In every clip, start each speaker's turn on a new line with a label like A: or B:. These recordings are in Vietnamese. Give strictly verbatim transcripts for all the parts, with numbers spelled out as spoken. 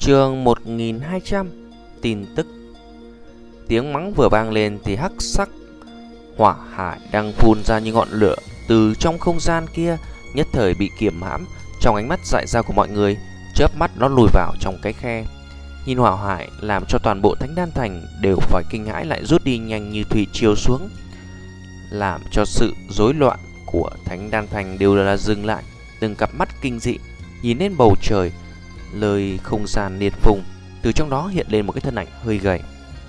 A: Chương một nghìn hai trăm. Tin tức. Tiếng mắng vừa vang lên thì hắc sắc hỏa hải đang phun ra như ngọn lửa từ trong không gian kia nhất thời bị kiềm hãm trong ánh mắt dại ra của mọi người. Chớp mắt nó lùi vào trong cái khe. Nhìn hỏa hải làm cho toàn bộ Thánh Đan Thành đều phải kinh hãi, lại rút đi nhanh như thủy triều xuống, làm cho sự rối loạn của Thánh Đan Thành đều là dừng lại. Từng cặp mắt kinh dị nhìn lên bầu trời, lời không gian liệt phùng, từ trong đó hiện lên một cái thân ảnh hơi gầy.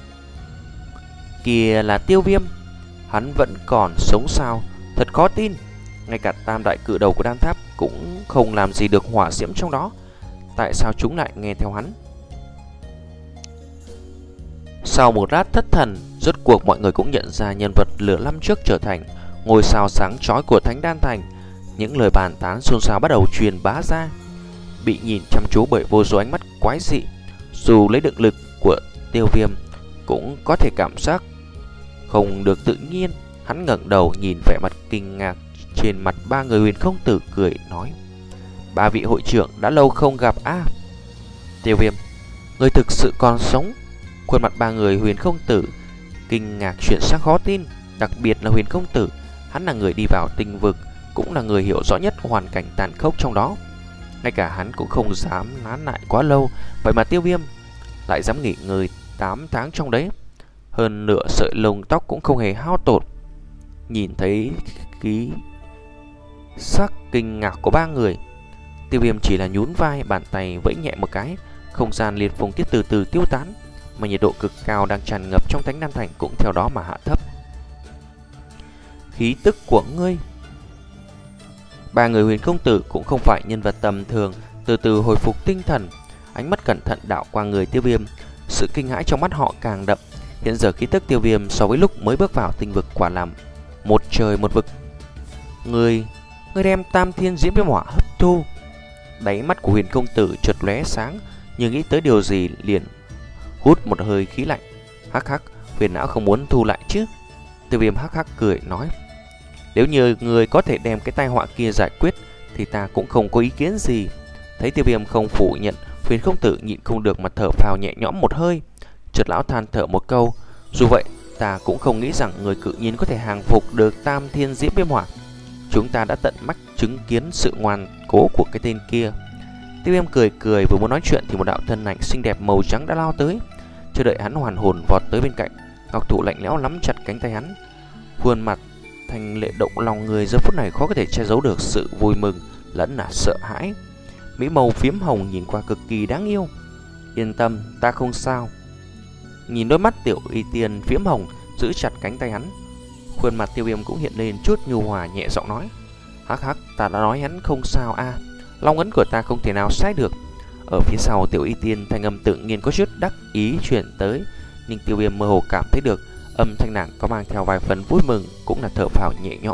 A: Kìa là Tiêu Viêm, hắn vẫn còn sống sao? Thật khó tin. Ngay cả tam đại cự đầu của đan tháp cũng không làm gì được hỏa diễm trong đó. Tại sao chúng lại nghe theo hắn? Sau một lát thất thần, rốt cuộc mọi người cũng nhận ra nhân vật lửa năm trước trở thành ngôi sao sáng chói của Thánh Đan Thành. Những lời bàn tán xôn xao bắt đầu truyền bá ra, bị nhìn chăm chú bởi vô số ánh mắt quái dị. Dù lấy được lực của Tiêu Viêm cũng có thể cảm giác không được tự nhiên. Hắn ngẩng đầu nhìn vẻ mặt kinh ngạc trên mặt ba người Huyền Không Tử, cười nói: ba vị hội trưởng đã lâu không gặp a. À, Tiêu Viêm, người thực sự còn sống? Khuôn mặt ba người Huyền Không Tử kinh ngạc chuyển sang khó tin. Đặc biệt là Huyền Không Tử, hắn là người đi vào tinh vực, cũng là người hiểu rõ nhất hoàn cảnh tàn khốc trong đó. Ngay cả hắn cũng không dám nán lại quá lâu. Vậy mà Tiêu Viêm lại dám nghỉ ngơi tám tháng trong đấy. Hơn nửa sợi lông tóc cũng không hề hao tổn. Nhìn thấy khí sắc kinh ngạc của ba người, Tiêu Viêm chỉ là nhún vai, bàn tay vẫy nhẹ một cái, không gian liệt phùng tiết từ từ tiêu tán, mà nhiệt độ cực cao đang tràn ngập trong Thánh Đan Thành cũng theo đó mà hạ thấp. Khí tức của ngươi. Ba người Huyền Không Tử cũng không phải nhân vật tầm thường, từ từ hồi phục tinh thần, ánh mắt cẩn thận đảo qua người Tiêu Viêm. Sự kinh hãi trong mắt họ càng đậm. Hiện giờ khí tức Tiêu Viêm so với lúc mới bước vào tinh vực quả làm một trời một vực. Người, người đem Tam Thiên Diễm Viêm Hỏa hấp thu. Đáy mắt của Huyền Không Tử chợt lóe sáng, như nghĩ tới điều gì liền hút một hơi khí lạnh. Hắc hắc, Huyền não không muốn thu lại chứ? Tiêu Viêm hắc hắc cười nói: nếu như người có thể đem cái tai họa kia giải quyết thì ta cũng không có ý kiến gì. Thấy Tiêu Viêm không phủ nhận, Huyền Không Tử nhịn không được mà thở phào nhẹ nhõm một hơi. Chợt lão than thở một câu: dù vậy ta cũng không nghĩ rằng người cự nhiên có thể hàng phục được Tam Thiên Diễm Viêm Hỏa. Chúng ta đã tận mắt chứng kiến sự ngoan cố của cái tên kia. Tiêu Viêm cười cười, vừa muốn nói chuyện thì một đạo thân ảnh xinh đẹp màu trắng đã lao tới. Chưa đợi hắn hoàn hồn vọt tới bên cạnh, ngọc thủ lạnh lẽo nắm chặt cánh tay hắn. Khuôn mặt thành lệ động lòng người, giờ phút này khó có thể che giấu được sự vui mừng lẫn là sợ hãi. Mỹ màu phiếm hồng nhìn qua cực kỳ đáng yêu. Yên tâm, ta không sao. Nhìn đôi mắt Tiểu Y Tiên phiếm hồng giữ chặt cánh tay hắn, khuôn mặt Tiêu Viêm cũng hiện lên chút nhu hòa, nhẹ giọng nói: hắc hắc, ta đã nói hắn không sao a. À, long ấn của ta không thể nào sai được. Ở phía sau Tiểu Y Tiên thanh âm tự nhiên có chút đắc ý chuyển tới, nhưng Tiêu Viêm mơ hồ cảm thấy được âm thanh nàng có mang theo vài phần vui mừng, cũng là thở phào nhẹ nhõm.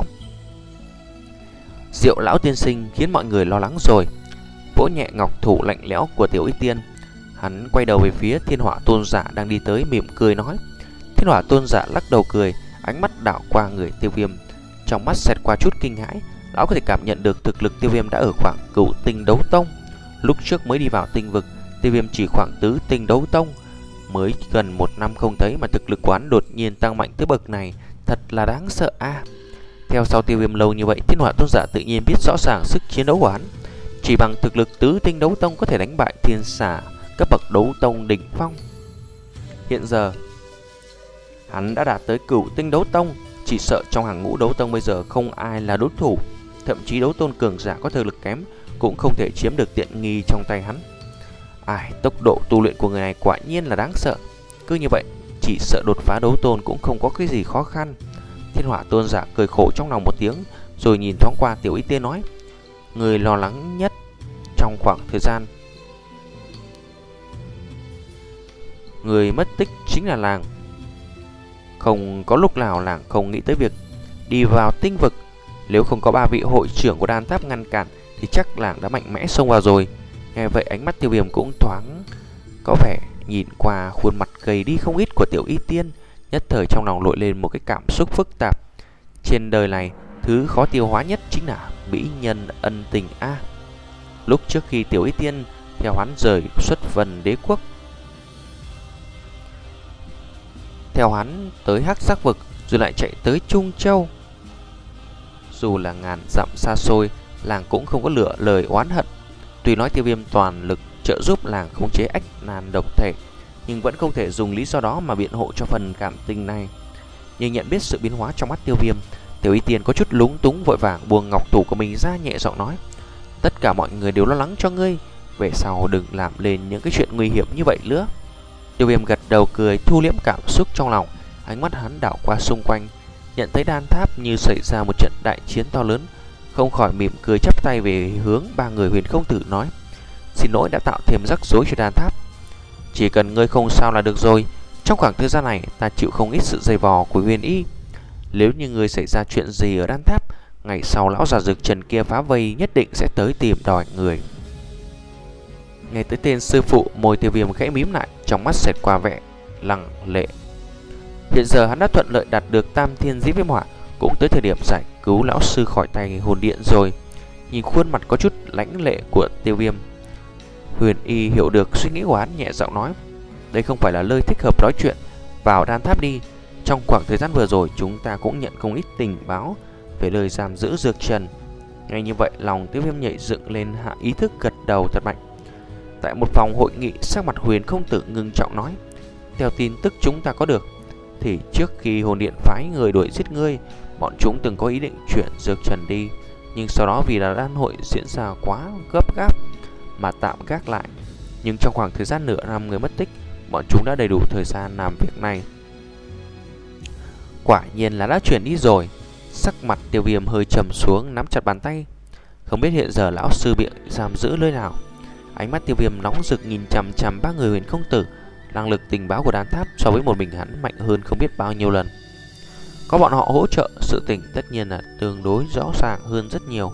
A: Diệu lão tiên sinh khiến mọi người lo lắng rồi. Vỗ nhẹ ngọc thủ lạnh lẽo của Tiểu Y Tiên, hắn quay đầu về phía Thiên Hỏa Tôn Giả đang đi tới, mỉm cười nói. Thiên Hỏa Tôn Giả lắc đầu cười, ánh mắt đảo qua người Tiêu Viêm, trong mắt xẹt qua chút kinh hãi. Lão có thể cảm nhận được thực lực Tiêu Viêm đã ở khoảng cửu tinh đấu tông. Lúc trước mới đi vào tinh vực, Tiêu Viêm chỉ khoảng tứ tinh đấu tông. Mới gần một năm không thấy mà thực lực của hắn đột nhiên tăng mạnh tới bậc này, thật là đáng sợ a. À, theo sau Tiêu Viêm lâu như vậy, Thiên Hỏa Tôn Giả tự nhiên biết rõ ràng sức chiến đấu của hắn. Chỉ bằng thực lực tứ tinh đấu tông có thể đánh bại thiên xà cấp bậc đấu tông đỉnh phong. Hiện giờ hắn đã đạt tới cửu tinh đấu tông, chỉ sợ trong hàng ngũ đấu tông bây giờ không ai là đối thủ. Thậm chí đấu tôn cường giả có thực lực kém cũng không thể chiếm được tiện nghi trong tay hắn. Ai, tốc độ tu luyện của người này quả nhiên là đáng sợ. Cứ như vậy, chỉ sợ đột phá đấu tôn cũng không có cái gì khó khăn. Thiên Hỏa Tôn Giả cười khổ trong lòng một tiếng, rồi nhìn thoáng qua Tiểu Y Tiên nói: người lo lắng nhất trong khoảng thời gian người mất tích chính là làng. Không có lúc nào làng không nghĩ tới việc đi vào tinh vực. Nếu không có ba vị hội trưởng của đan tháp ngăn cản thì chắc làng đã mạnh mẽ xông vào rồi. Nghe vậy ánh mắt Tiêu Viêm cũng thoáng có vẻ nhìn qua khuôn mặt gầy đi không ít của Tiểu Y Tiên, nhất thời trong lòng nổi lên một cái cảm xúc phức tạp. Trên đời này, thứ khó tiêu hóa nhất chính là mỹ nhân ân tình a. À, lúc trước khi Tiểu Y Tiên theo hắn rời xuất Vân Đế quốc, theo hắn tới Hắc Sắc vực, rồi lại chạy tới Trung Châu. Dù là ngàn dặm xa xôi, làng cũng không có lựa lời oán hận. Tuy nói Tiêu Viêm toàn lực trợ giúp làng khống chế ách nan độc thể, nhưng vẫn không thể dùng lý do đó mà biện hộ cho phần cảm tình này. Nhưng nhận biết sự biến hóa trong mắt Tiêu Viêm, Tiểu Y Tiên có chút lúng túng, vội vàng buông ngọc thủ của mình ra, nhẹ giọng nói: tất cả mọi người đều lo lắng cho ngươi, về sau đừng làm lên những cái chuyện nguy hiểm như vậy nữa. Tiêu Viêm gật đầu cười, thu liễm cảm xúc trong lòng. Ánh mắt hắn đảo qua xung quanh, nhận thấy đan tháp như xảy ra một trận đại chiến to lớn, không khỏi mỉm cười chắp tay về hướng ba người Huyền Không Tử, nói: xin lỗi đã tạo thêm rắc rối cho đan tháp. Chỉ cần ngươi không sao là được rồi. Trong khoảng thời gian này ta chịu không ít sự dày vò của Huyền Y. Nếu như ngươi xảy ra chuyện gì ở đan tháp, ngày sau lão già Dược Trần kia phá vây nhất định sẽ tới tìm đòi người. Nghe tới tên sư phụ, môi Tiêu Viêm khẽ mím lại, trong mắt xẹt qua vẻ lặng lệ. Hiện giờ hắn đã thuận lợi đạt được Tam Thiên Dĩ Viêm Hỏa, cũng tới thời điểm giải cứu lão sư khỏi tay hồn điện rồi. Nhìn khuôn mặt có chút lãnh lệ của Tiêu Viêm, Huyền Y hiểu được suy nghĩ của hắn, nhẹ giọng nói: đây không phải là nơi thích hợp nói chuyện, vào đan tháp đi. Trong khoảng thời gian vừa rồi chúng ta cũng nhận không ít tình báo về lời giam giữ Dược Trần. Ngay như vậy, lòng Tiêu Viêm nhảy dựng lên, hạ ý thức gật đầu thật mạnh. Tại một phòng hội nghị, sắc mặt Huyền Không Tử ngưng trọng nói: theo tin tức chúng ta có được, thì trước khi hồn điện phái người đuổi giết ngươi, bọn chúng từng có ý định chuyển Dược Trần đi, nhưng sau đó vì là đan hội diễn ra quá gấp gáp mà tạm gác lại. Nhưng trong khoảng thời gian nửa năm người mất tích, bọn chúng đã đầy đủ thời gian làm việc này. Quả nhiên là đã chuyển đi rồi. Sắc mặt Tiêu Viêm hơi trầm xuống, nắm chặt bàn tay. Không biết hiện giờ lão sư bị giam giữ nơi nào. Ánh mắt Tiêu Viêm nóng rực nhìn chằm chằm ba người Huyền Không Tử. Năng lực tình báo của đan tháp so với một mình hắn mạnh hơn không biết bao nhiêu lần. Có bọn họ hỗ trợ, sự tình tất nhiên là tương đối rõ ràng hơn rất nhiều.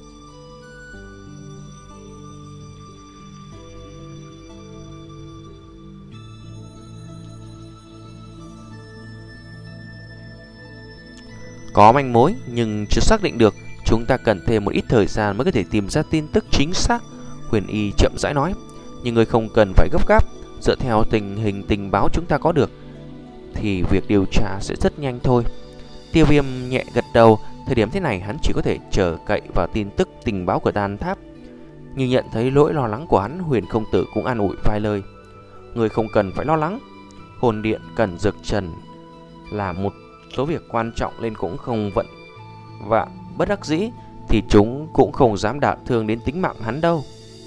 A: Có manh mối nhưng chưa xác định được, chúng ta cần thêm một ít thời gian mới có thể tìm ra tin tức chính xác. Huyền Y chậm rãi nói: nhưng người không cần phải gấp gáp. Dựa theo tình hình tình báo chúng ta có được thì việc điều tra sẽ rất nhanh thôi. Tiêu Viêm nhẹ gật đầu. Thời điểm thế này hắn chỉ có thể chờ cậy vào tin tức tình báo của đan tháp. Nhưng nhận thấy lỗi lo lắng của hắn, Huyền Không Tử cũng an ủi vài lời: người không cần phải lo lắng. Hồn điện cần Dược Trần là một số việc quan trọng, nên cũng không vận và bất đắc dĩ thì chúng cũng không dám đả thương đến tính mạng hắn đâu.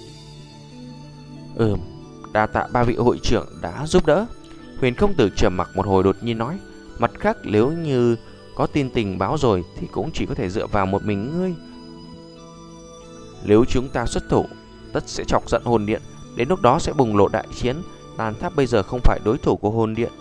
A: Ừm, đa tạ ba vị hội trưởng đã giúp đỡ. Huyền Không Tử trầm mặc một hồi, đột nhiên nói: mặt khác, nếu như có tin tình báo rồi thì cũng chỉ có thể dựa vào một mình ngươi. Nếu chúng ta xuất thủ, tất sẽ chọc giận hồn điện, đến lúc đó sẽ bùng lộ đại chiến. Đan tháp bây giờ không phải đối thủ của hồn điện.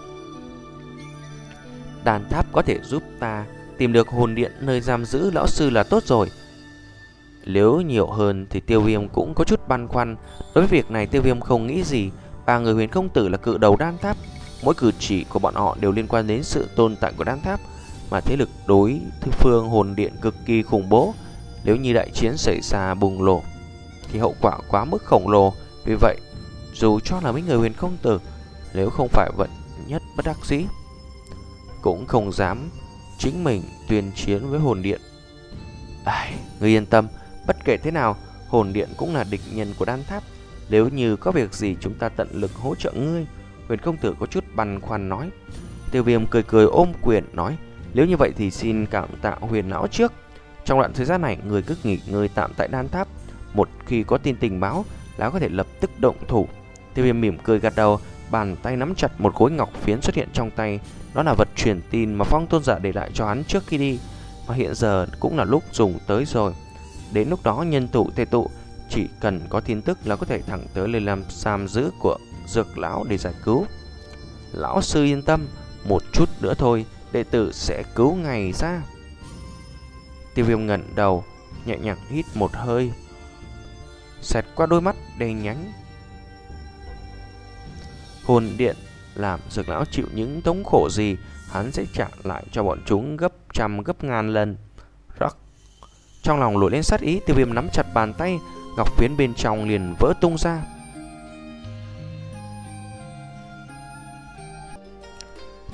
A: Đan tháp có thể giúp ta tìm được hồn điện nơi giam giữ lão sư là tốt rồi. Nếu nhiều hơn thì Tiêu Viêm cũng có chút băn khoăn. Đối với việc này Tiêu Viêm không nghĩ gì. Ba người Huyền Không Tử là cự đầu đan tháp, mỗi cử chỉ của bọn họ đều liên quan đến sự tồn tại của đan tháp, mà thế lực đối phương hồn điện cực kỳ khủng bố. Nếu như đại chiến xảy ra bùng nổ thì hậu quả quá mức khổng lồ. Vì vậy dù cho là mấy người Huyền Không Tử, nếu không phải vận nhất bất đắc dĩ, cũng không dám chính mình tuyên chiến với hồn điện. Ai, ngươi yên tâm, bất kể thế nào hồn điện cũng là địch nhân của đan tháp. Nếu như có việc gì chúng ta tận lực hỗ trợ ngươi. Huyền Không Tử có chút băn khoăn nói. Tiêu Viêm cười cười ôm quyền nói: nếu như vậy thì xin cảm tạ Huyền lão trước. Trong đoạn thời gian này người cứ nghỉ ngơi tạm tại đan tháp, một khi có tin tình báo lão có thể lập tức động thủ. Tiêu Viêm mỉm cười gật đầu, bàn tay nắm chặt một khối ngọc phiến xuất hiện trong tay. Đó là vật truyền tin mà Phong Tôn giả để lại cho hắn trước khi đi, mà hiện giờ cũng là lúc dùng tới rồi. Đến lúc đó nhân tụ tề tụ, chỉ cần có tin tức là có thể thẳng tới lên làm giam giữ của Dược lão để giải cứu. Lão sư yên tâm, một chút nữa thôi, đệ tử sẽ cứu ngài ra. Tiêu Viêm ngẩng đầu, nhẹ nhàng hít một hơi, xẹt qua đôi mắt đen nhánh. Hồn điện làm Dược lão chịu những thống khổ gì, hắn sẽ trả lại cho bọn chúng gấp trăm gấp ngàn lần. Rắc. Trong lòng nổi lên sát ý, Tiêu Viêm nắm chặt bàn tay, ngọc phiến bên trong liền vỡ tung ra.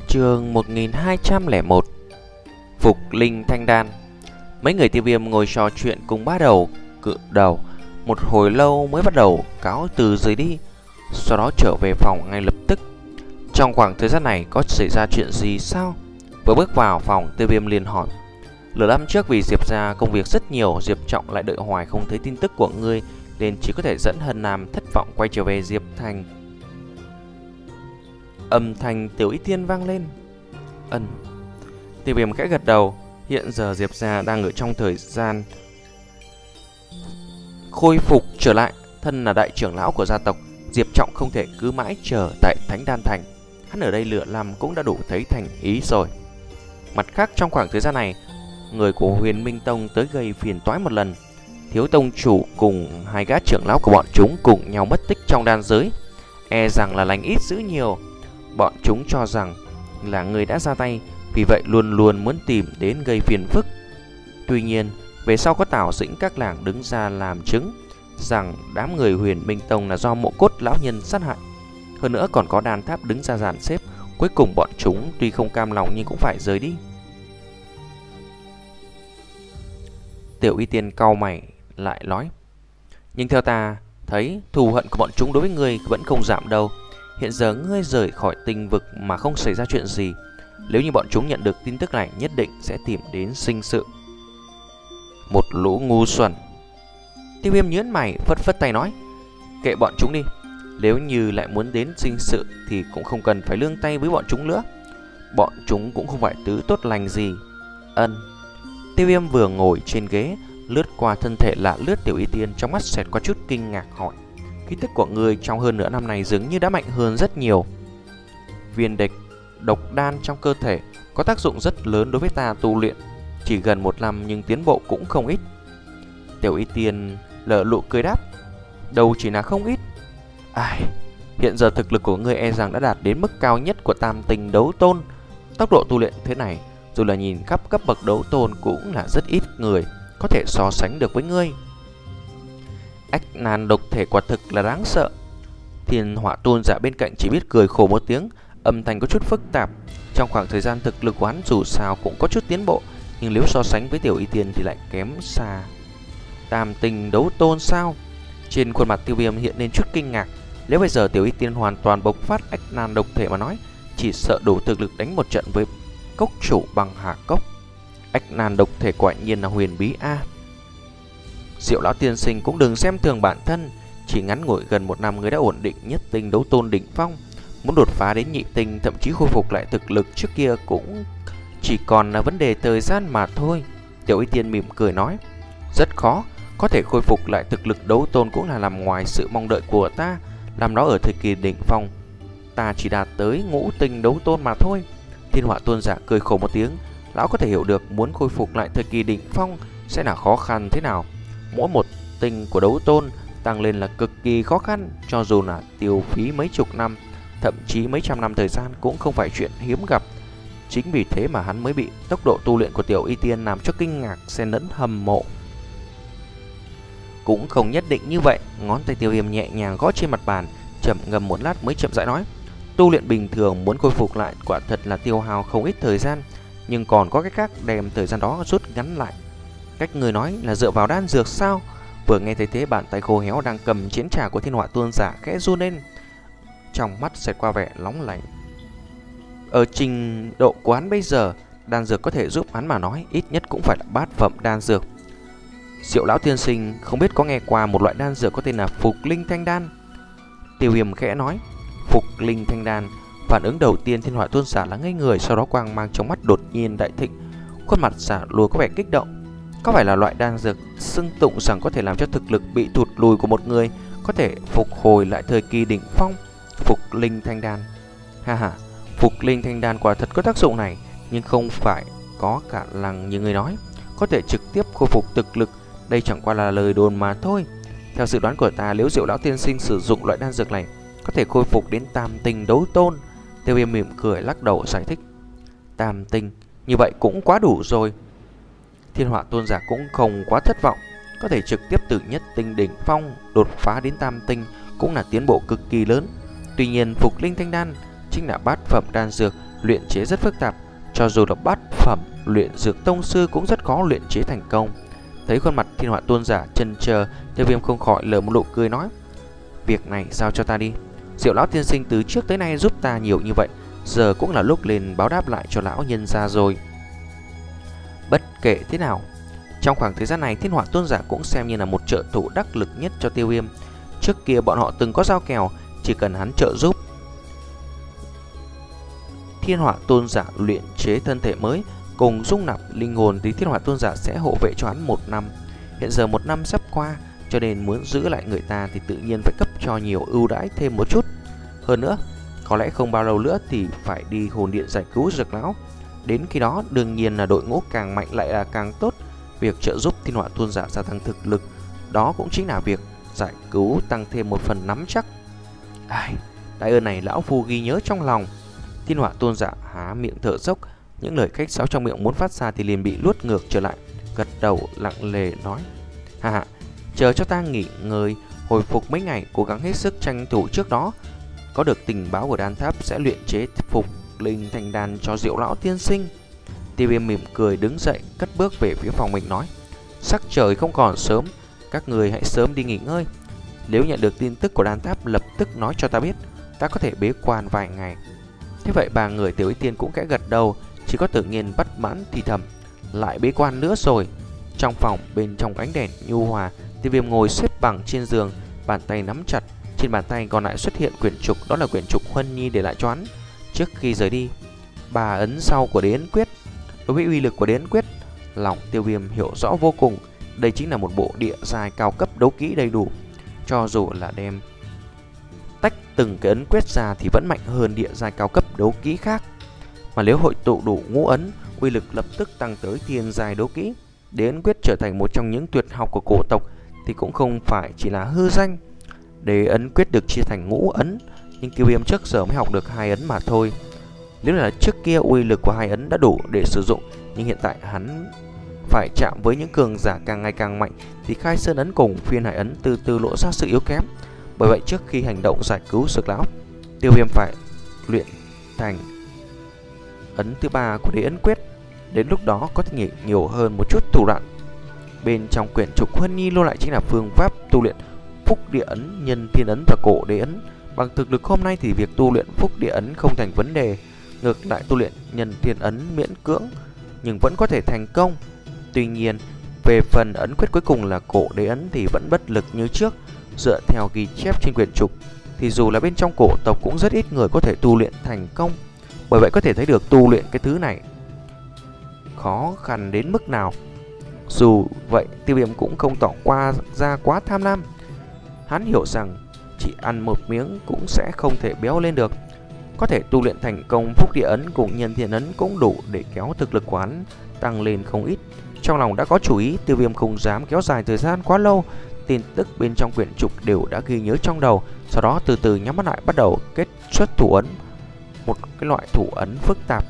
A: Chương một nghìn hai trăm lẻ một. Phục linh thanh đan. Mấy người tiêu viêm ngồi trò chuyện cùng bá đầu cự đầu một hồi lâu mới bắt đầu cáo từ rời đi, sau đó trở về phòng ngay lập tức. Trong khoảng thời gian này có xảy ra chuyện gì sao? Vừa bước vào phòng, tiêu viêm liền hỏi. Lửa năm trước vì Diệp ra công việc rất nhiều, Diệp Trọng lại đợi hoài không thấy tin tức của ngươi, nên chỉ có thể dẫn Hân Nam thất vọng quay trở về Diệp Thành. Âm thanh Tiểu Y Tiên vang lên. Ân. Tiêu viêm khẽ gật đầu. Hiện giờ Diệp gia đang ở trong thời gian khôi phục trở lại. Thân là đại trưởng lão của gia tộc, Diệp Trọng không thể cứ mãi chờ tại Thánh Đan Thành. Hắn ở đây lựa làm cũng đã đủ thấy thành ý rồi. Mặt khác, trong khoảng thời gian này, người của Huyền Minh Tông tới gây phiền toái một lần. Thiếu tông chủ cùng hai gã trưởng lão của bọn chúng cùng nhau mất tích trong đan giới, e rằng là lành ít dữ nhiều. Bọn chúng cho rằng là người đã ra tay, vì vậy luôn luôn muốn tìm đến gây phiền phức. Tuy nhiên, về sau có Tào Dĩnh các làng đứng ra làm chứng rằng đám người Huyền Minh Tông là do Mộ Cốt lão nhân sát hại. Hơn nữa còn có Đan Tháp đứng ra dàn xếp. Cuối cùng bọn chúng tuy không cam lòng nhưng cũng phải rời đi. Tiểu Y Tiên cau mày lại nói, nhưng theo ta thấy thù hận của bọn chúng đối với ngươi vẫn không giảm đâu. Hiện giờ ngươi rời khỏi tinh vực mà không xảy ra chuyện gì, nếu như bọn chúng nhận được tin tức này nhất định sẽ tìm đến sinh sự. Một lũ ngu xuẩn. Tiêu Viêm nhớn mày phất phất tay nói, kệ bọn chúng đi. Nếu như lại muốn đến sinh sự thì cũng không cần phải lương tay với bọn chúng nữa. Bọn chúng cũng không phải tứ tốt lành gì. Ân. Tiêu Viêm vừa ngồi trên ghế, lướt qua thân thể lạ lướt Tiểu Y Tiên, trong mắt xẹt qua chút kinh ngạc hỏi, khí tức của người trong hơn nửa năm này dường như đã mạnh hơn rất nhiều. Viên địch độc đan trong cơ thể có tác dụng rất lớn đối với ta tu luyện. Chỉ gần một năm nhưng tiến bộ cũng không ít. Tiểu Y Tiên lở lụ cười đáp, đâu chỉ là không ít. Ai, hiện giờ thực lực của ngươi e rằng đã đạt đến mức cao nhất của tam tinh đấu tôn. Tốc độ tu luyện thế này, dù là nhìn khắp cấp bậc đấu tôn cũng là rất ít người có thể so sánh được với ngươi. Ách nan độc thể quả thực là đáng sợ. Thiên Hỏa Tôn giả bên cạnh chỉ biết cười khổ một tiếng, âm thanh có chút phức tạp. Trong khoảng thời gian thực lực của hắn dù sao cũng có chút tiến bộ, nhưng nếu so sánh với Tiểu Y Tiên thì lại kém xa. Tam tinh đấu tôn sao? Trên khuôn mặt Tiêu Viêm hiện lên chút kinh ngạc. Nếu bây giờ Tiểu Y Tiên hoàn toàn bộc phát ách nan độc thể mà nói, chỉ sợ đủ thực lực đánh một trận với cốc chủ bằng Hà Cốc. Ách nan độc thể quả nhiên là huyền bí a. Diệu lão tiên sinh cũng đừng xem thường bản thân, chỉ ngắn ngủi gần một năm người đã ổn định nhất tinh đấu tôn đỉnh phong, muốn đột phá đến nhị tinh, thậm chí khôi phục lại thực lực trước kia cũng chỉ còn là vấn đề thời gian mà thôi. Tiểu Y Tiên mỉm cười nói, rất khó, có thể khôi phục lại thực lực đấu tôn cũng là nằm ngoài sự mong đợi của ta. Làm đó ở thời kỳ đỉnh phong, ta chỉ đạt tới ngũ tinh đấu tôn mà thôi. Thiên Hỏa Tôn giả cười khổ một tiếng, lão có thể hiểu được muốn khôi phục lại thời kỳ đỉnh phong sẽ là khó khăn thế nào. Mỗi một tinh của đấu tôn tăng lên là cực kỳ khó khăn, cho dù là tiêu phí mấy chục năm, thậm chí mấy trăm năm thời gian cũng không phải chuyện hiếm gặp. Chính vì thế mà hắn mới bị tốc độ tu luyện của Tiểu Y Tiên làm cho kinh ngạc xen lẫn hâm mộ. Cũng không nhất định như vậy. Ngón tay Tiêu Viêm nhẹ nhàng gõ trên mặt bàn, chậm ngâm một lát mới chậm rãi nói, tu luyện bình thường muốn khôi phục lại quả thật là tiêu hao không ít thời gian, nhưng còn có cách khác đem thời gian đó rút ngắn lại. Cách người nói là dựa vào đan dược sao? Vừa nghe thấy thế, bàn tay khô héo đang cầm chén trà của Thiên Hỏa Tôn giả khẽ run lên, trong mắt xẹt qua vẻ nóng lạnh. Ở trình độ của hắn bây giờ, đan dược có thể giúp hắn mà nói ít nhất cũng phải là bát phẩm đan dược. Diệu lão tiên sinh không biết có nghe qua một loại đan dược có tên là Phục Linh Thanh Đan? Tiêu Viêm khẽ nói. Phục Linh Thanh Đan. Phản ứng đầu tiên Thiên Hỏa Tôn giả là ngây người, sau đó quang mang trong mắt đột nhiên đại thịnh, khuôn mặt giả lùi có vẻ kích động. Có phải là loại đan dược xưng tụng rằng có thể làm cho thực lực bị thụt lùi của một người có thể phục hồi lại thời kỳ đỉnh phong? Phục Linh Thanh Đan. Ha ha, Phục Linh Thanh Đan quả thật có tác dụng này, nhưng không phải có cả lằng như người nói, có thể trực tiếp khôi phục thực lực. Đây chẳng qua là lời đồn mà thôi. Theo dự đoán của ta, nếu Diệu lão tiên sinh sử dụng loại đan dược này, có thể khôi phục đến tam tinh đấu tôn. Tiêu Viêm mỉm cười lắc đầu giải thích, tam tinh như vậy cũng quá đủ rồi. Thiên Hỏa Tôn giả cũng không quá thất vọng, có thể trực tiếp từ nhất tinh đỉnh phong đột phá đến tam tinh cũng là tiến bộ cực kỳ lớn. Tuy nhiên Phục Linh Thanh Đan chính là bát phẩm đan dược, luyện chế rất phức tạp, cho dù là bát phẩm luyện dược tông sư cũng rất khó luyện chế thành công. Thấy khuôn mặt Thiên Hỏa Tôn giả chần chờ, Tiêu Viêm không khỏi lờ một nụ cười nói: việc này giao cho ta đi. Diệu lão tiên sinh từ trước tới nay giúp ta nhiều như vậy, giờ cũng là lúc lên báo đáp lại cho lão nhân gia rồi. Bất kể thế nào, trong khoảng thời gian này Thiên Hỏa Tôn giả cũng xem như là một trợ thủ đắc lực nhất cho Tiêu Viêm. Trước kia bọn họ từng có giao kèo, chỉ cần hắn trợ giúp Thiên Hỏa Tôn giả luyện chế thân thể mới cùng dung nạp linh hồn thì Thiên Hỏa Tôn giả sẽ hộ vệ cho hắn một năm. Hiện giờ một năm sắp qua, cho nên muốn giữ lại người ta thì tự nhiên phải cấp cho nhiều ưu đãi thêm một chút. Hơn nữa, có lẽ không bao lâu nữa thì phải đi hồn điện giải cứu Dược lão. Đến khi đó đương nhiên là đội ngũ càng mạnh lại là càng tốt. Việc trợ giúp Thiên Hỏa Tôn giả gia tăng thực lực, đó cũng chính là việc giải cứu tăng thêm một phần nắm chắc. Ai, đại ơn này lão phu ghi nhớ trong lòng. Thiên Hỏa Tôn giả há miệng thở dốc, những lời khách sáo trong miệng muốn phát ra thì liền bị luốt ngược trở lại, gật đầu lặng lề nói: ha ha, chờ cho ta nghỉ ngơi hồi phục mấy ngày, cố gắng hết sức tranh thủ trước đó có được tình báo của đan tháp sẽ luyện chế phục linh thành đan cho Diệu lão tiên sinh. Tiêu Viêm mỉm cười đứng dậy, cất bước về phía phòng mình nói: sắc trời không còn sớm, các người hãy sớm đi nghỉ ngơi. Nếu nhận được tin tức của đan tháp lập tức nói cho ta biết, ta có thể bế quan vài ngày. Thế vậy ba người Tiểu Y Tiên cũng kẽ gật đầu, chỉ có Tự Nhiên bất mãn thì thầm: lại bế quan nữa rồi. Trong phòng bên trong ánh đèn nhu hòa, Tiêu Viêm ngồi xếp bằng trên giường, bàn tay nắm chặt, trên bàn tay còn lại xuất hiện quyển trục, đó là quyển trục Huân Nhi để lại cho hắn trước khi rời đi. Bà ấn sau của Đế Ấn Quyết. Đối với uy lực của Đế Ấn Quyết, lòng Tiêu Viêm hiểu rõ vô cùng. Đây chính là một bộ địa giai cao cấp đấu kỹ đầy đủ, cho dù là đem tách từng cái ấn quyết ra thì vẫn mạnh hơn địa giai cao cấp đấu kỹ khác. Mà nếu hội tụ đủ ngũ ấn, uy lực lập tức tăng tới thiên giai đấu kỹ. Đế Ấn Quyết trở thành một trong những tuyệt học của cổ tộc thì cũng không phải chỉ là hư danh. Đế Ấn Quyết được chia thành ngũ ấn, nhưng Tiêu Viêm trước giờ mới học được hai ấn mà thôi. Nếu là trước kia uy lực của hai ấn đã đủ để sử dụng, nhưng hiện tại hắn phải chạm với những cường giả càng ngày càng mạnh thì Khai Sơn ấn cùng Phiên Hải ấn từ từ lộ ra sự yếu kém. Bởi vậy trước khi hành động giải cứu Dược lão, Tiêu Viêm phải luyện thành ấn thứ ba của Đế Ấn Quyết. Đến lúc đó có thể nghĩ nhiều hơn một chút thủ đoạn. Bên trong quyển trục Huân Nhi lưu lại chính là phương pháp tu luyện Phúc Địa ấn, Nhân Thiên ấn và Cổ Đế ấn. Bằng thực lực hôm nay thì việc tu luyện Phúc Địa ấn không thành vấn đề, ngược lại tu luyện Nhân Thiên ấn miễn cưỡng nhưng vẫn có thể thành công. Tuy nhiên, về phần ấn quyết cuối cùng là Cổ Đế ấn thì vẫn bất lực như trước. Dựa theo ghi chép trên quyển trục thì dù là bên trong cổ tộc cũng rất ít người có thể tu luyện thành công. Bởi vậy có thể thấy được tu luyện cái thứ này khó khăn đến mức nào. Dù vậy Tiêu Viêm cũng không tỏ qua ra quá tham lam. Hắn hiểu rằng chỉ ăn một miếng cũng sẽ không thể béo lên được. Có thể tu luyện thành công Phúc Địa ấn cùng Nhân Thiên ấn cũng đủ để kéo thực lực của hắn tăng lên không ít. Trong lòng đã có chủ ý, Tiêu Viêm không dám kéo dài thời gian quá lâu. Tin tức bên trong quyển trục đều đã ghi nhớ trong đầu, sau đó từ từ nhắm mắt lại bắt đầu kết xuất thủ ấn, một cái loại thủ ấn phức tạp.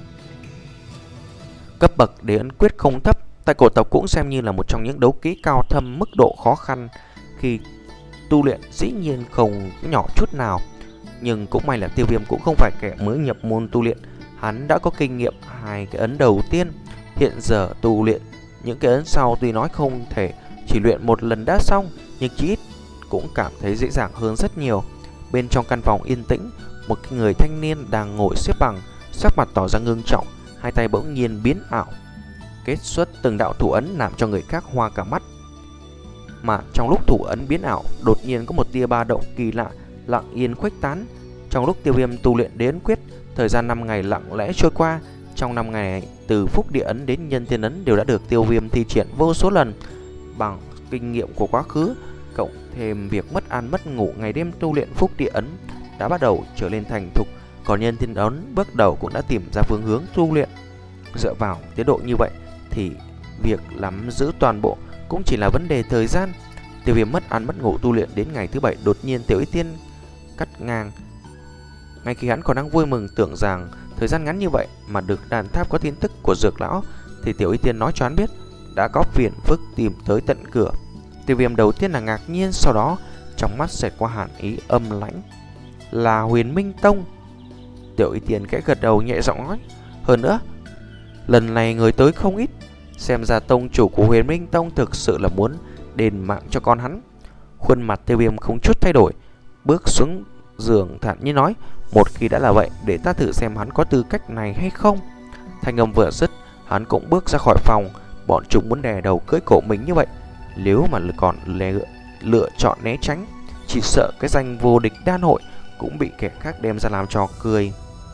A: Cấp bậc Đế Ấn Quyết không thấp, tại cổ tộc cũng xem như là một trong những đấu kỹ cao thâm, mức độ khó khăn khi tu luyện dĩ nhiên không nhỏ chút nào. Nhưng cũng may là Tiêu Viêm cũng không phải kẻ mới nhập môn tu luyện, hắn đã có kinh nghiệm hai cái ấn đầu tiên. Hiện giờ tu luyện những cái ấn sau tuy nói không thể chỉ luyện một lần đã xong, nhưng chí ít cũng cảm thấy dễ dàng hơn rất nhiều. Bên trong căn phòng yên tĩnh, một người thanh niên đang ngồi xếp bằng, sắc mặt tỏ ra ngưng trọng, hai tay bỗng nhiên biến ảo, kết xuất từng đạo thủ ấn làm cho người khác hoa cả mắt. Mà trong lúc thủ ấn biến ảo, đột nhiên có một tia ba động kỳ lạ lặng yên khuếch tán. Trong lúc Tiêu Viêm tu luyện Đế Ấn Quyết, thời gian năm ngày lặng lẽ trôi qua. Trong năm ngày này, từ Phúc Địa ấn đến Nhân Thiên ấn đều đã được Tiêu Viêm thi triển vô số lần. Bằng kinh nghiệm của quá khứ, cộng thêm việc mất ăn mất ngủ ngày đêm tu luyện Phúc Địa ấn đã bắt đầu trở nên thành thục. Còn Nhân Thiên ấn bước đầu cũng đã tìm ra phương hướng tu luyện. Dựa vào tiến độ như vậy thì việc nắm giữ toàn bộ cũng chỉ là vấn đề thời gian. Tiêu Viêm mất ăn mất ngủ tu luyện đến ngày thứ bảy, đột nhiên Tiểu Y Tiên cắt ngang. Ngay khi hắn còn đang vui mừng tưởng rằng thời gian ngắn như vậy mà được đàn tháp có tin tức của Dược lão, thì Tiểu Y Tiên nói cho hắn biết đã có phiền phức tìm tới tận cửa. Tiêu Viêm đầu tiên là ngạc nhiên, sau đó trong mắt xẹt qua hàn ý âm lãnh. Là Huyền Minh Tông. Tiểu Y Tiên khẽ gật đầu nhẹ giọng nói, hơn nữa lần này người tới không ít, xem ra tông chủ của Huyền Minh Tông thực sự là muốn đền mạng cho con hắn. Khuôn mặt Tiêu Viêm không chút thay đổi, bước xuống giường thản nhiên nói, một khi đã là vậy, để ta thử xem hắn có tư cách này hay không. Thanh âm vừa dứt, hắn cũng bước ra khỏi phòng. Bọn chúng muốn đè đầu cưỡi cổ mình như vậy, nếu mà còn lựa, lựa chọn né tránh, chỉ sợ cái danh vô địch đan hội cũng bị kẻ khác đem ra làm trò cười.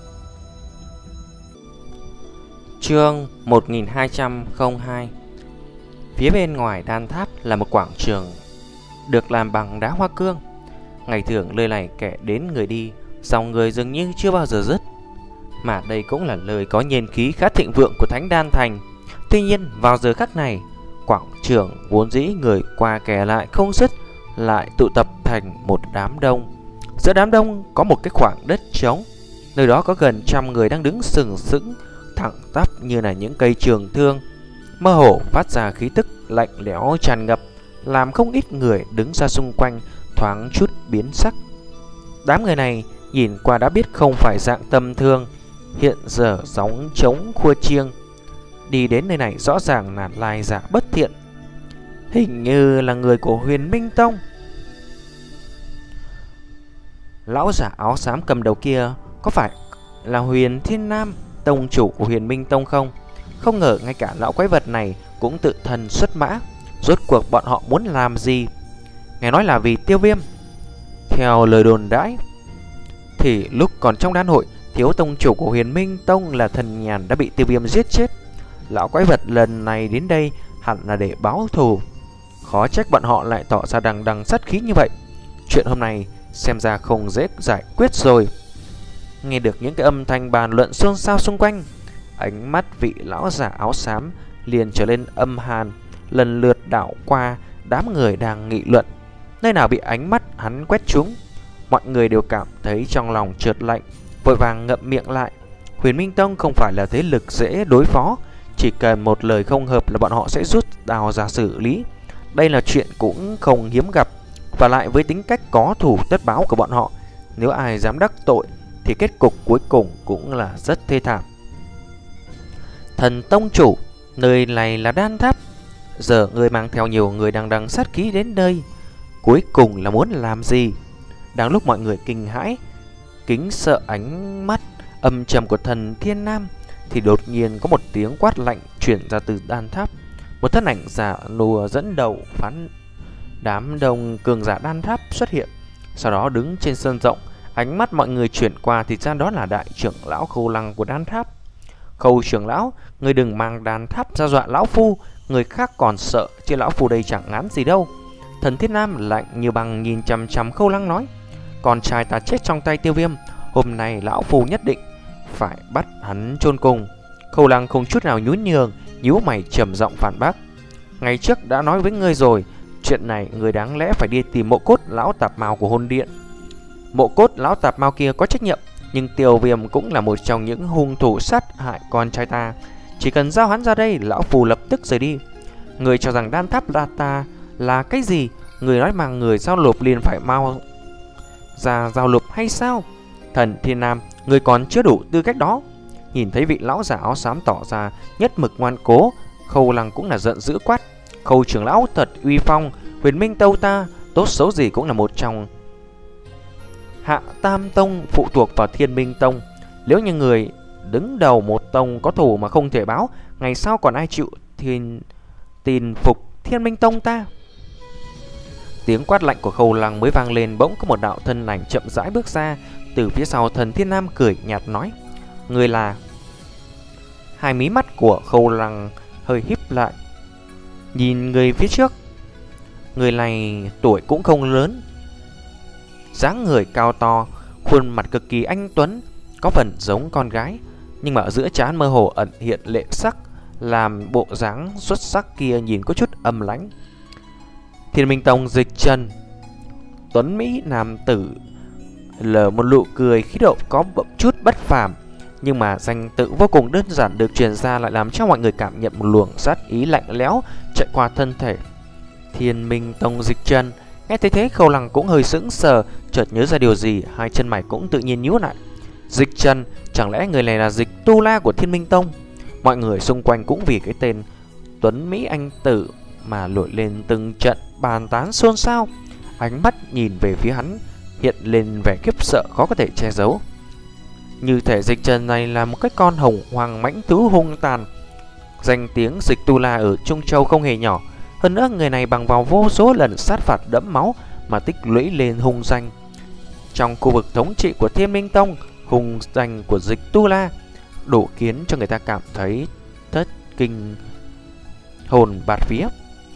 A: Chương một nghìn hai trăm lẻ hai. Phía bên ngoài đan tháp là một quảng trường được làm bằng đá hoa cương. Ngày thường nơi này kẻ đến người đi, dòng người dường như chưa bao giờ dứt. Mà đây cũng là nơi có nhiên khí khá thịnh vượng của Thánh Đan Thành. Tuy nhiên vào giờ khắc này, quảng trường vốn dĩ người qua kẻ lại không dứt, lại tụ tập thành một đám đông. Giữa đám đông có một cái khoảng đất trống, nơi đó có gần trăm người đang đứng sừng sững, thẳng tắp như là những cây trường thương, mơ hồ phát ra khí tức lạnh lẽo tràn ngập, làm không ít người đứng ra xung quanh thoáng chút biến sắc. Đám người này nhìn qua đã biết không phải dạng tầm thường, hiện giờ gióng trống khua chiêng đi đến nơi này rõ ràng là lai giả bất thiện, hình như là người của Huyền Minh Tông. Lão giả áo xám cầm đầu kia có phải là Huyền Thiên Nam, tông chủ của Huyền Minh Tông không? Không ngờ ngay cả lão quái vật này cũng tự thân xuất mã. Rốt cuộc bọn họ muốn làm gì? Nghe nói là vì Tiêu Viêm. Theo lời đồn đãi thì lúc còn trong đan hội, thiếu tông chủ của Huyền Minh Tông là Thần Nhàn đã bị Tiêu Viêm giết chết. Lão quái vật lần này đến đây hẳn là để báo thù. Khó trách bọn họ lại tỏ ra đằng đằng sát khí như vậy. Chuyện hôm nay xem ra không dễ giải quyết rồi. Nghe được những cái âm thanh bàn luận xôn xao xung quanh, ánh mắt vị lão giả áo xám liền trở lên âm hàn, lần lượt đảo qua đám người đang nghị luận. Nơi nào bị ánh mắt hắn quét trúng, mọi người đều cảm thấy trong lòng chợt lạnh, vội vàng ngậm miệng lại. Huyền Minh Tông không phải là thế lực dễ đối phó, chỉ cần một lời không hợp là bọn họ sẽ rút đao ra xử lý. Đây là chuyện cũng không hiếm gặp, và lại với tính cách có thủ tất báo của bọn họ, nếu ai dám đắc tội thì kết cục cuối cùng cũng là rất thê thảm. Thần tông chủ, nơi này là đan tháp, giờ người mang theo nhiều người đằng đằng sát khí đến đây, cuối cùng là muốn làm gì? Đang lúc mọi người kinh hãi, kính sợ ánh mắt âm trầm của thần Thiên Nam, thì đột nhiên có một tiếng quát lạnh truyền ra từ đan tháp. Một thân ảnh giả nùa dẫn đầu phán đám đông cường giả đan tháp xuất hiện, sau đó đứng trên sân rộng. Ánh mắt mọi người chuyển qua thì ra đó là đại trưởng lão Khâu Lăng của đan tháp. Khâu trưởng lão, người đừng mang đan tháp ra dọa lão phu, người khác còn sợ chứ lão phu đây chẳng ngán gì đâu. Thần Thiên Nam lạnh như băng nhìn chằm chằm Khâu Lăng nói, con trai ta chết trong tay Tiêu Viêm, hôm nay lão phu nhất định phải bắt hắn chôn cùng. Khâu Lăng không chút nào nhún nhường, nhíu mày trầm giọng phản bác, ngày trước đã nói với ngươi rồi, chuyện này người đáng lẽ phải đi tìm mộ cốt lão tạp mao của hôn điện. Mộ cốt lão tạp mao kia có trách nhiệm, nhưng Tiêu Viêm cũng là một trong những hung thủ sát hại con trai ta. Chỉ cần giao hắn ra đây, lão phù lập tức rời đi. Người cho rằng đan tháp là ta là cái gì? Người nói mà người giao nộp liền phải mau ra giao nộp hay sao? Thần Thiên Nam, người còn chưa đủ tư cách đó. Nhìn thấy vị lão giả áo xám tỏ ra nhất mực ngoan cố, Khâu Lăng cũng là giận dữ quát, Khâu trưởng lão thật uy phong, Huyền Minh Tông ta tốt xấu gì cũng là một trong Hạ Tam Tông phụ thuộc vào Thiên Minh Tông. Nếu như người đứng đầu một tông có thù mà không thể báo, ngày sau còn ai chịu thiên tin phục Thiên Minh Tông ta? Tiếng quát lạnh của Khâu Lăng mới vang lên, bỗng có một đạo thân ảnh chậm rãi bước ra. Từ phía sau thần Thiên Nam cười nhạt nói, người là... Hai mí mắt của Khâu Lăng hơi híp lại, nhìn người phía trước. Người này tuổi cũng không lớn, dáng người cao to, khuôn mặt cực kỳ anh tuấn, có phần giống con gái, nhưng mà ở giữa trán mơ hồ ẩn hiện lệ sắc, làm bộ dáng xuất sắc kia nhìn có chút âm lãnh. Thiên Minh Tông Dịch Trần, tuấn mỹ nam tử, lờ một nụ cười khí độ có một chút bất phàm, nhưng mà danh tự vô cùng đơn giản được truyền ra lại làm cho mọi người cảm nhận một luồng sát ý lạnh lẽo chạy qua thân thể. Thiên Minh Tông Dịch Trần. Nghe thấy thế, Khâu Lăng cũng hơi sững sờ, chợt nhớ ra điều gì, hai chân mày cũng tự nhiên nhíu lại. Dịch Trần, chẳng lẽ người này là Dịch Tu La của Thiên Minh Tông? Mọi người xung quanh cũng vì cái tên Tuấn Mỹ Anh Tử mà nổi lên từng trận bàn tán xôn xao. Ánh mắt nhìn về phía hắn hiện lên vẻ khiếp sợ khó có thể che giấu. Như thể Dịch Trần này là một cái con hồng hoàng mãnh tứ hung tàn. Danh tiếng Dịch Tu La ở Trung Châu không hề nhỏ. Hơn nữa người này bằng vào vô số lần sát phạt đẫm máu mà tích lũy lên hung danh. Trong khu vực thống trị của Thiên Minh Tông, hung danh của Dịch Tu La đủ khiến cho người ta cảm thấy thất kinh hồn bạt vía.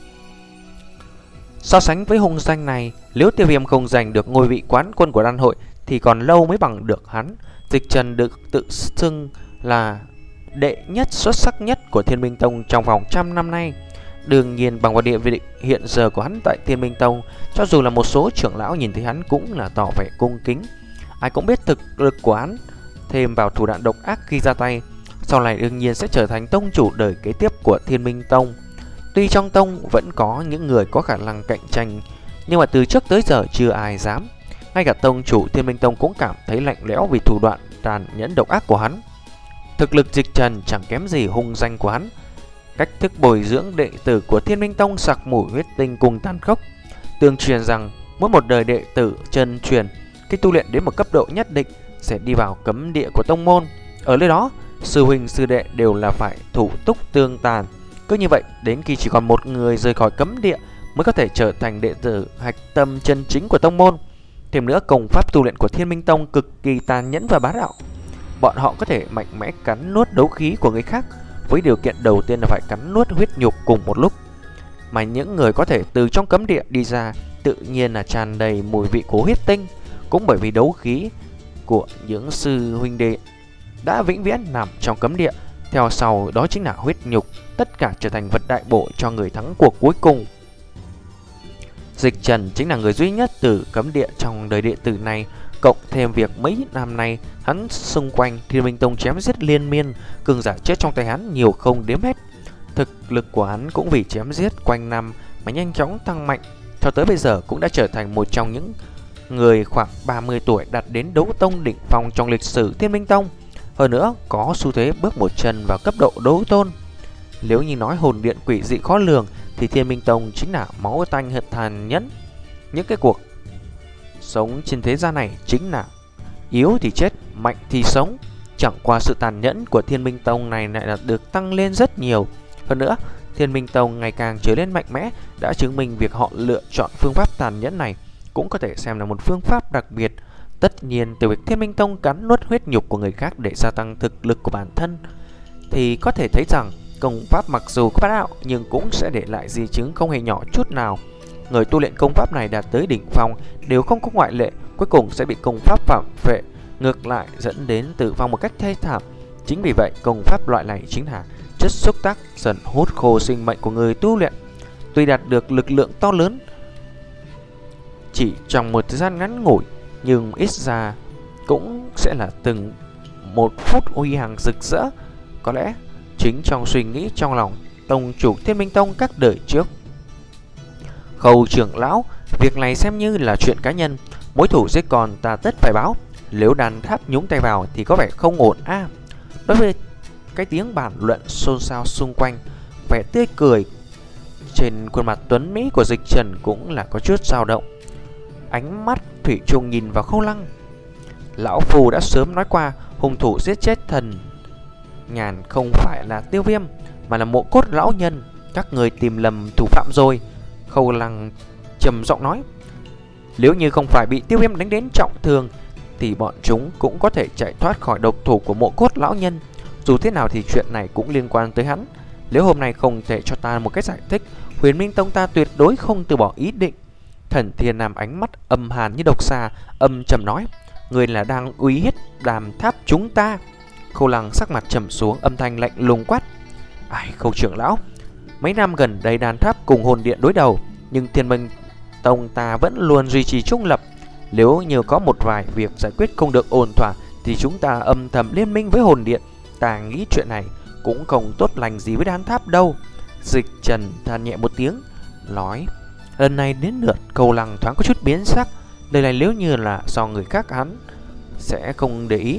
A: So sánh với hung danh này, nếu Tiêu Viêm không giành được ngôi vị quán quân của đan hội thì còn lâu mới bằng được hắn. Dịch Trần được tự xưng là đệ nhất xuất sắc nhất của Thiên Minh Tông trong vòng trăm năm nay. Đương nhiên bằng vào địa vị hiện giờ của hắn tại Thiên Minh Tông, cho dù là một số trưởng lão nhìn thấy hắn cũng là tỏ vẻ cung kính. Ai cũng biết thực lực của hắn, thêm vào thủ đoạn độc ác khi ra tay, sau này đương nhiên sẽ trở thành tông chủ đời kế tiếp của Thiên Minh Tông. Tuy trong tông vẫn có những người có khả năng cạnh tranh, nhưng mà từ trước tới giờ chưa ai dám. Ngay cả tông chủ Thiên Minh Tông cũng cảm thấy lạnh lẽo vì thủ đoạn tàn nhẫn độc ác của hắn. Thực lực Dịch Trần chẳng kém gì hung danh của hắn. Cách thức bồi dưỡng đệ tử của Thiên Minh Tông sặc mùi huyết tinh cùng tàn khốc. Tương truyền rằng mỗi một đời đệ tử chân truyền khi tu luyện đến một cấp độ nhất định sẽ đi vào cấm địa của tông môn. Ở nơi đó, sư huynh sư đệ đều là phải thủ túc tương tàn. Cứ như vậy, đến khi chỉ còn một người rời khỏi cấm địa mới có thể trở thành đệ tử hạch tâm chân chính của tông môn. Thêm nữa, công pháp tu luyện của Thiên Minh Tông cực kỳ tàn nhẫn và bá đạo. Bọn họ có thể mạnh mẽ cắn nuốt đấu khí của người khác, với điều kiện đầu tiên là phải cắn nuốt huyết nhục cùng một lúc. Mà những người có thể từ trong cấm địa đi ra tự nhiên là tràn đầy mùi vị của huyết tinh. Cũng bởi vì đấu khí của những sư huynh đệ đã vĩnh viễn nằm trong cấm địa, theo sau đó chính là huyết nhục, tất cả trở thành vật đại bổ cho người thắng cuộc cuối cùng. Dịch Trần chính là người duy nhất từ cấm địa trong đời đệ tử này, cộng thêm việc mấy năm nay hắn xung quanh Thiên Minh Tông chém giết liên miên, cường giả chết trong tay hắn nhiều không đếm hết. Thực lực của hắn cũng vì chém giết quanh năm mà nhanh chóng tăng mạnh, cho tới bây giờ cũng đã trở thành một trong những người khoảng ba mươi tuổi đạt đến đấu tông đỉnh phong trong lịch sử Thiên Minh Tông. Hơn nữa có xu thế bước một chân vào cấp độ đấu tôn. Nếu như nói hồn điện quỷ dị khó lường thì Thiên Minh Tông chính là máu tanh hận tàn nhẫn. Những cái cuộc sống trên thế gian này chính là yếu thì chết, mạnh thì sống. Chẳng qua sự tàn nhẫn của Thiên Minh Tông này lại là được tăng lên rất nhiều. Hơn nữa, Thiên Minh Tông ngày càng trở nên mạnh mẽ đã chứng minh việc họ lựa chọn phương pháp tàn nhẫn này cũng có thể xem là một phương pháp đặc biệt. Tất nhiên từ việc Thiên Minh Tông cắn nuốt huyết nhục của người khác để gia tăng thực lực của bản thân thì có thể thấy rằng công pháp mặc dù có bá đạo nhưng cũng sẽ để lại di chứng không hề nhỏ chút nào. Người tu luyện công pháp này đạt tới đỉnh phong đều không có ngoại lệ, cuối cùng sẽ bị công pháp phạm phệ, ngược lại dẫn đến tử vong một cách thê thảm. Chính vì vậy công pháp loại này chính là chất xúc tác dần hút khô sinh mệnh của người tu luyện. Tuy đạt được lực lượng to lớn chỉ trong một thời gian ngắn ngủi, nhưng ít ra cũng sẽ là từng một phút uy hàng rực rỡ. Có lẽ chính trong suy nghĩ trong lòng tông chủ Thiên Minh Tông các đời trước, Khâu trưởng lão, việc này xem như là chuyện cá nhân, mối thủ giết con ta tất phải báo. Nếu đàn tháp nhúng tay vào thì có vẻ không ổn a. À, đối với cái tiếng bàn luận xôn xao xung quanh, vẻ tươi cười trên khuôn mặt tuấn mỹ của Dịch Trần cũng là có chút dao động. Ánh mắt thủy chung nhìn vào Khâu Lăng. Lão Phù đã sớm nói qua, hung thủ giết chết thần Nhàn không phải là Tiêu Viêm mà là Mộ Cốt lão nhân. Các người tìm lầm thủ phạm rồi. Khâu Lăng trầm giọng nói, nếu như không phải bị Tiêu Viêm đánh đến trọng thương thì bọn chúng cũng có thể chạy thoát khỏi độc thủ của Mộ Cốt lão nhân. Dù thế nào thì chuyện này cũng liên quan tới hắn. Nếu hôm nay không thể cho ta một cái giải thích, Huyền Minh Tông ta tuyệt đối không từ bỏ ý định. Thần Thiên Nam ánh mắt âm hàn như độc xà, âm trầm nói, người là đang uy hiếp đàm tháp chúng ta. Khâu Lăng sắc mặt trầm xuống, âm thanh lạnh lùng quát, ai Khâu trưởng lão, mấy năm gần đây đàn tháp cùng hồn điện đối đầu, nhưng Thiên Minh Tông ta vẫn luôn duy trì trung lập. Nếu như có một vài việc giải quyết không được ổn thỏa thì chúng ta âm thầm liên minh với hồn điện. Ta nghĩ chuyện này cũng không tốt lành gì với đàn tháp đâu. Dịch Trần than nhẹ một tiếng, nói, lần này đến lượt Khâu Lăng thoáng có chút biến sắc. Đây này nếu như là do người khác hắn sẽ không để ý,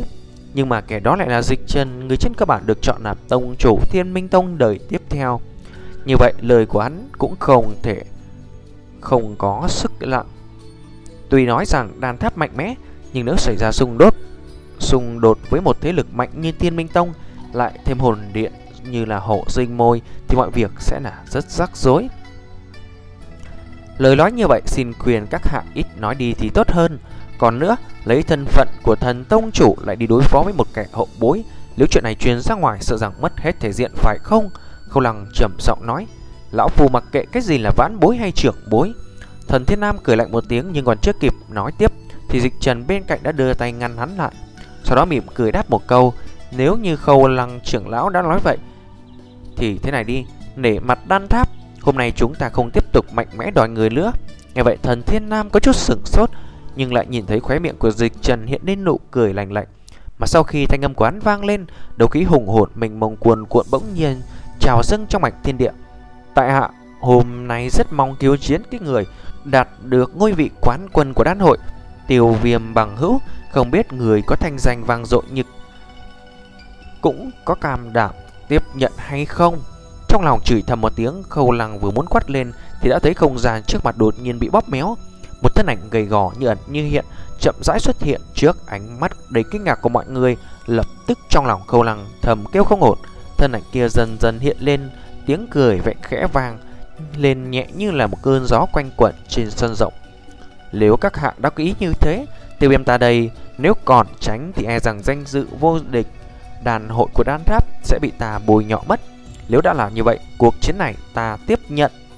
A: Nhưng mà kẻ đó lại là Dịch Trần, người trên cơ bản được chọn làm tông chủ Thiên Minh Tông đời tiếp theo. Như vậy lời của hắn cũng không thể không có sức lặng. Tuy nói rằng đan tháp mạnh mẽ, nhưng nếu xảy ra xung đột xung đột với một thế lực mạnh như Thiên Minh Tông, lại thêm hồn điện như là hộ sinh môi, thì mọi việc sẽ là rất rắc rối. Lời nói như vậy xin khuyên các hạ ít nói đi thì tốt hơn. Còn nữa, lấy thân phận của thần tông chủ lại đi đối phó với một kẻ hậu bối, nếu chuyện này truyền ra ngoài sợ rằng mất hết thể diện phải không? Khâu Lăng trầm giọng nói. Lão phù mặc kệ cái gì là vãn bối hay trưởng bối. Thần Thiên Nam cười lạnh một tiếng, nhưng còn chưa kịp nói tiếp thì Dịch Trần bên cạnh đã đưa tay ngăn hắn lại. Sau đó mỉm cười đáp một câu. Nếu như Khâu Lăng trưởng lão đã nói vậy thì thế này đi, nể mặt đan tháp, hôm nay chúng ta không tiếp tục mạnh mẽ đòi người nữa. Nghe vậy Thần Thiên Nam có chút sửng sốt, nhưng lại nhìn thấy khóe miệng của Dịch Trần hiện lên nụ cười lành lạnh. Mà sau khi thanh âm của hắn vang lên, đấu khí hùng hồn mình mông cuồn cuộn bỗng nhiên trào dâng trong mạch thiên địa. Tại hạ hôm nay rất mong cứu chiến cái người đạt được ngôi vị quán quân của đan hội, Tiêu Viêm bằng hữu. Không biết người có thanh danh vang dội như cũng có cam đảm tiếp nhận hay không? Trong lòng chửi thầm một tiếng, Khâu Lăng vừa muốn quát lên thì đã thấy không gian trước mặt đột nhiên bị bóp méo. Một thân ảnh gầy gò như ẩn như hiện chậm rãi xuất hiện trước ánh mắt đầy kinh ngạc của mọi người. Lập tức trong lòng Khâu Lăng thầm kêu không ổn. Thân ảnh kia dần dần hiện lên, tiếng cười vẹn khẽ vang lên nhẹ như là một cơn gió quanh quẩn trên sân rộng. Nếu các hạ đã có ý như thế, Tiêu Viêm ta đây nếu còn tránh thì e rằng danh dự vô địch đàn hội của đan tháp sẽ bị ta bồi nhọ mất. Nếu đã làm như vậy, cuộc chiến này ta tiếp nhận.